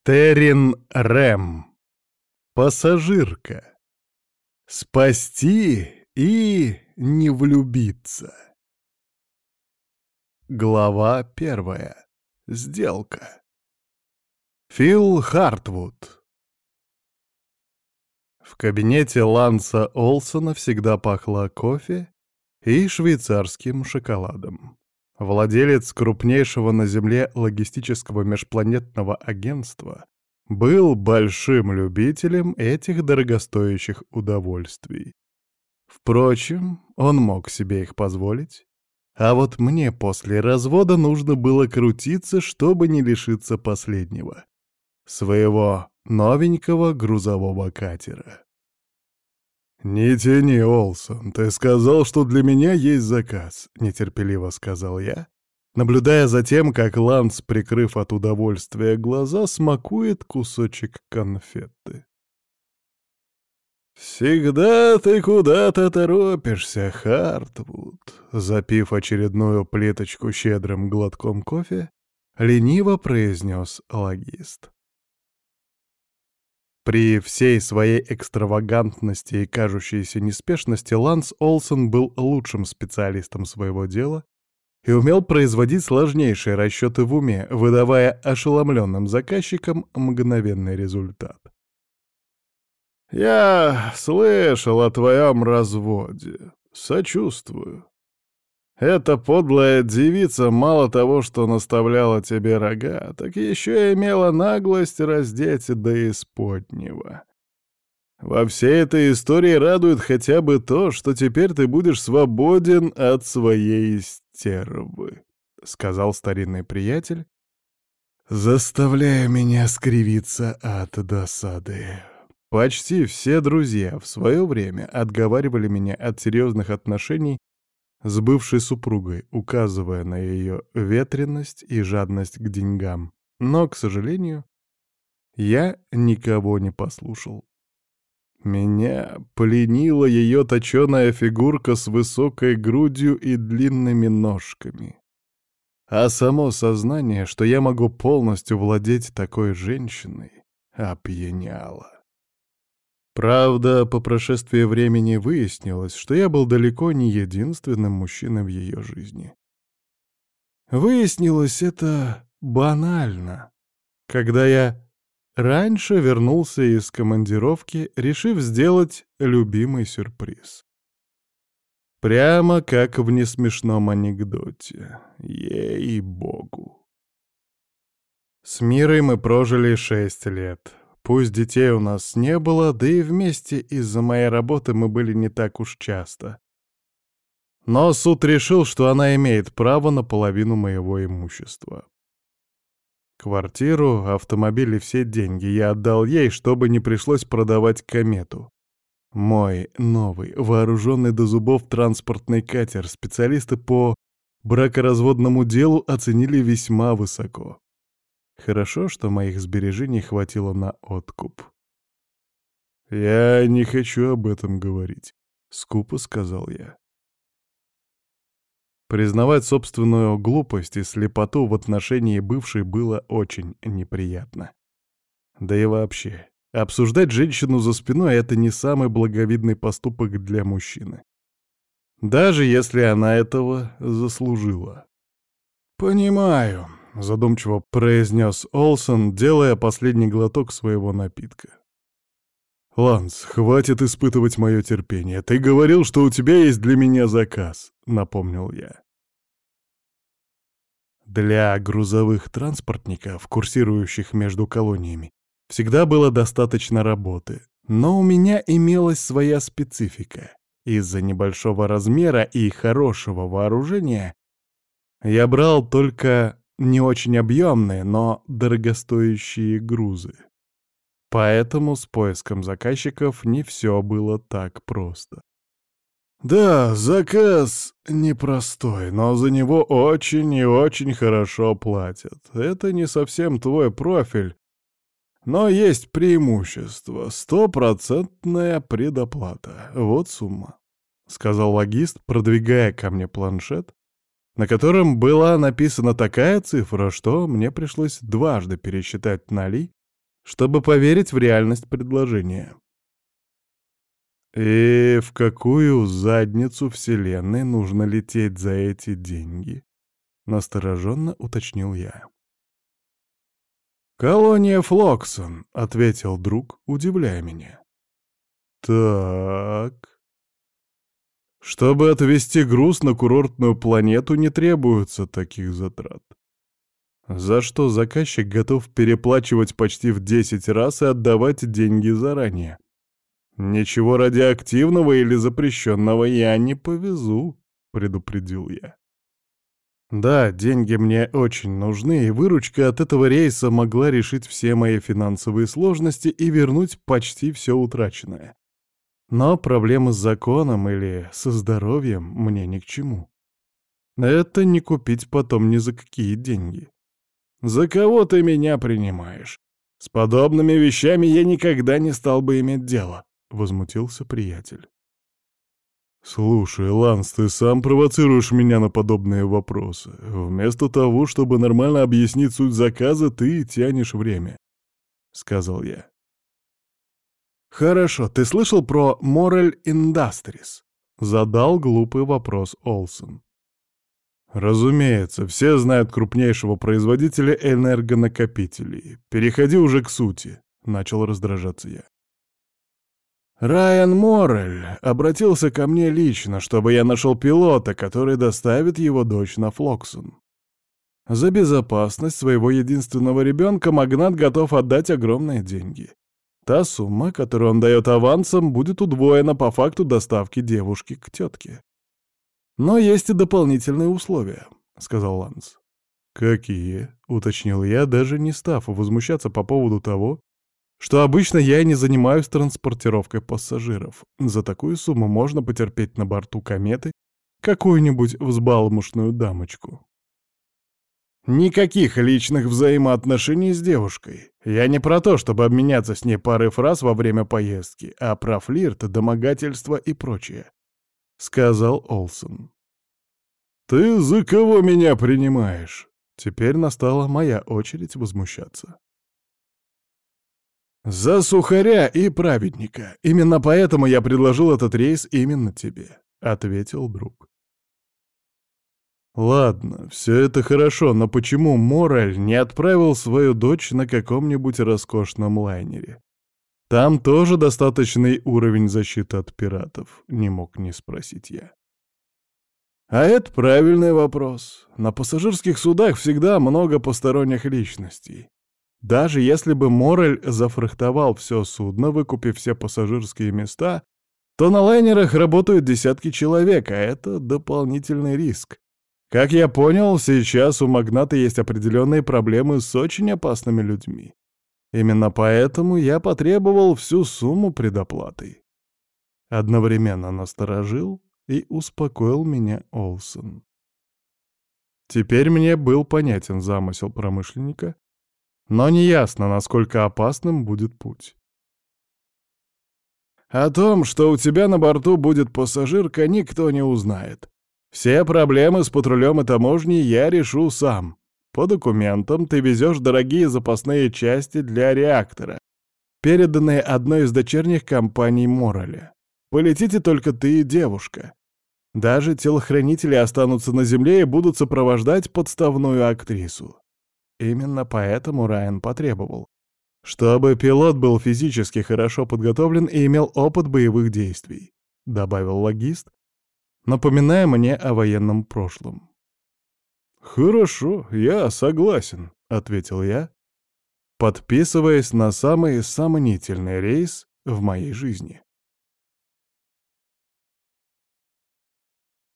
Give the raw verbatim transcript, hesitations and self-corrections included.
Террин Рэм. Пассажирка. Спасти и не влюбиться. Глава первая. Сделка. Фил Хартвуд. В кабинете Ланса Олсона всегда пахло кофе и швейцарским шоколадом. Владелец крупнейшего на Земле логистического межпланетного агентства был большим любителем этих дорогостоящих удовольствий. Впрочем, он мог себе их позволить. А вот мне после развода нужно было крутиться, чтобы не лишиться последнего — своего новенького грузового катера. «Не тяни, Олсон, ты сказал, что для меня есть заказ», — нетерпеливо сказал я, наблюдая за тем, как Ланс, прикрыв от удовольствия глаза, смакует кусочек конфеты. «Всегда ты куда-то торопишься, Хартвуд», — запив очередную плиточку щедрым глотком кофе, лениво произнес логист. При всей своей экстравагантности и кажущейся неспешности Ланс Олсон был лучшим специалистом своего дела и умел производить сложнейшие расчеты в уме, выдавая ошеломленным заказчикам мгновенный результат. «Я слышал о твоем разводе. Сочувствую. Эта подлая девица мало того, что наставляла тебе рога, так еще и имела наглость раздеть до исподнего. Во всей этой истории радует хотя бы то, что теперь ты будешь свободен от своей стервы», — сказал старинный приятель, заставляя меня скривиться от досады. Почти все друзья в свое время отговаривали меня от серьезных отношений с бывшей супругой, указывая на ее ветренность и жадность к деньгам. Но, к сожалению, я никого не послушал. Меня пленила ее точеная фигурка с высокой грудью и длинными ножками. А само сознание, что я могу полностью владеть такой женщиной, опьяняло. Правда, по прошествии времени выяснилось, что я был далеко не единственным мужчиной в ее жизни. Выяснилось это банально, когда я раньше вернулся из командировки, решив сделать любимый сюрприз. Прямо как в несмешном анекдоте. Ей-богу. С Мирой мы прожили шесть лет. Пусть детей у нас не было, да и вместе из-за моей работы мы были не так уж часто. Но суд решил, что она имеет право на половину моего имущества. Квартиру, автомобиль и все деньги я отдал ей, чтобы не пришлось продавать комету. Мой новый, вооруженный до зубов транспортный катер специалисты по бракоразводному делу оценили весьма высоко. Хорошо, что моих сбережений хватило на откуп. «Я не хочу об этом говорить», — скупо сказал я. Признавать собственную глупость и слепоту в отношении бывшей было очень неприятно. Да и вообще, обсуждать женщину за спиной — это не самый благовидный поступок для мужчины. Даже если она этого заслужила. «Понимаю», — задумчиво произнес Олсон, делая последний глоток своего напитка. «Ланс, хватит испытывать мое терпение. Ты говорил, что у тебя есть для меня заказ», — напомнил я. Для грузовых транспортников, курсирующих между колониями, всегда было достаточно работы, но у меня имелась своя специфика. Из-за небольшого размера и хорошего вооружения я брал только не очень объемные, но дорогостоящие грузы. Поэтому с поиском заказчиков не все было так просто. Да, заказ непростой, но за него очень и очень хорошо платят. Это не совсем твой профиль, но есть преимущество — стопроцентная предоплата. Вот сумма, — сказал логист, продвигая ко мне планшет, на котором была написана такая цифра, что мне пришлось дважды пересчитать нали, чтобы поверить в реальность предложения. И в какую задницу вселенной нужно лететь за эти деньги? Настороженно уточнил я. «Колония Флоксон», — ответил друг, удивляя меня. «Так...» Чтобы отвезти груз на курортную планету, не требуется таких затрат. За что заказчик готов переплачивать почти в десять раз и отдавать деньги заранее. «Ничего радиоактивного или запрещенного я не повезу», — предупредил я. Да, деньги мне очень нужны, и выручка от этого рейса могла решить все мои финансовые сложности и вернуть почти все утраченное. Но проблемы с законом или со здоровьем мне ни к чему. Это не купить потом ни за какие деньги. «За кого ты меня принимаешь? С подобными вещами я никогда не стал бы иметь дело», — возмутился приятель. «Слушай, Ланс, ты сам провоцируешь меня на подобные вопросы. Вместо того, чтобы нормально объяснить суть заказа, ты тянешь время», — сказал я. «Хорошо, ты слышал про Morel Industries?» — задал глупый вопрос Олсен. «Разумеется, все знают крупнейшего производителя энергонакопителей. Переходи уже к сути», — начал раздражаться я. Райан Моррель обратился ко мне лично, чтобы я нашел пилота, который доставит его дочь на Флоксон. За безопасность своего единственного ребенка магнат готов отдать огромные деньги. Та сумма, которую он дает авансом, будет удвоена по факту доставки девушки к тетке. «Но есть и дополнительные условия», — сказал Ланс. «Какие?» — уточнил я, даже не став возмущаться по поводу того, что обычно я и не занимаюсь транспортировкой пассажиров. За такую сумму можно потерпеть на борту кометы какую-нибудь взбалмошную дамочку. Никаких личных взаимоотношений с девушкой. Я не про то, чтобы обменяться с ней парой фраз во время поездки, а про флирт, домогательство и прочее», — сказал Олсен. «Ты за кого меня принимаешь?» Теперь настала моя очередь возмущаться. «За сухаря и праведника. Именно поэтому я предложил этот рейс именно тебе», — ответил друг. «Ладно, все это хорошо, но почему Мораль не отправил свою дочь на каком-нибудь роскошном лайнере? Там тоже достаточный уровень защиты от пиратов», — не мог не спросить я. А это правильный вопрос. На пассажирских судах всегда много посторонних личностей. Даже если бы Морель зафрахтовал все судно, выкупив все пассажирские места, то на лайнерах работают десятки человек, а это дополнительный риск. Как я понял, сейчас у магната есть определенные проблемы с очень опасными людьми. Именно поэтому я потребовал всю сумму предоплатой. Одновременно насторожил и успокоил меня Олсен. Теперь мне был понятен замысел промышленника, но неясно, насколько опасным будет путь. «О том, что у тебя на борту будет пассажирка, никто не узнает. Все проблемы с патрулем и таможней я решу сам. По документам ты везешь дорогие запасные части для реактора, переданные одной из дочерних компаний Морреля. Полетите только ты и девушка. Даже телохранители останутся на земле и будут сопровождать подставную актрису. Именно поэтому Райан потребовал, чтобы пилот был физически хорошо подготовлен и имел опыт боевых действий», — добавил логист, напоминая мне о военном прошлом. «Хорошо, я согласен», — ответил я, подписываясь на самый сомнительный рейс в моей жизни.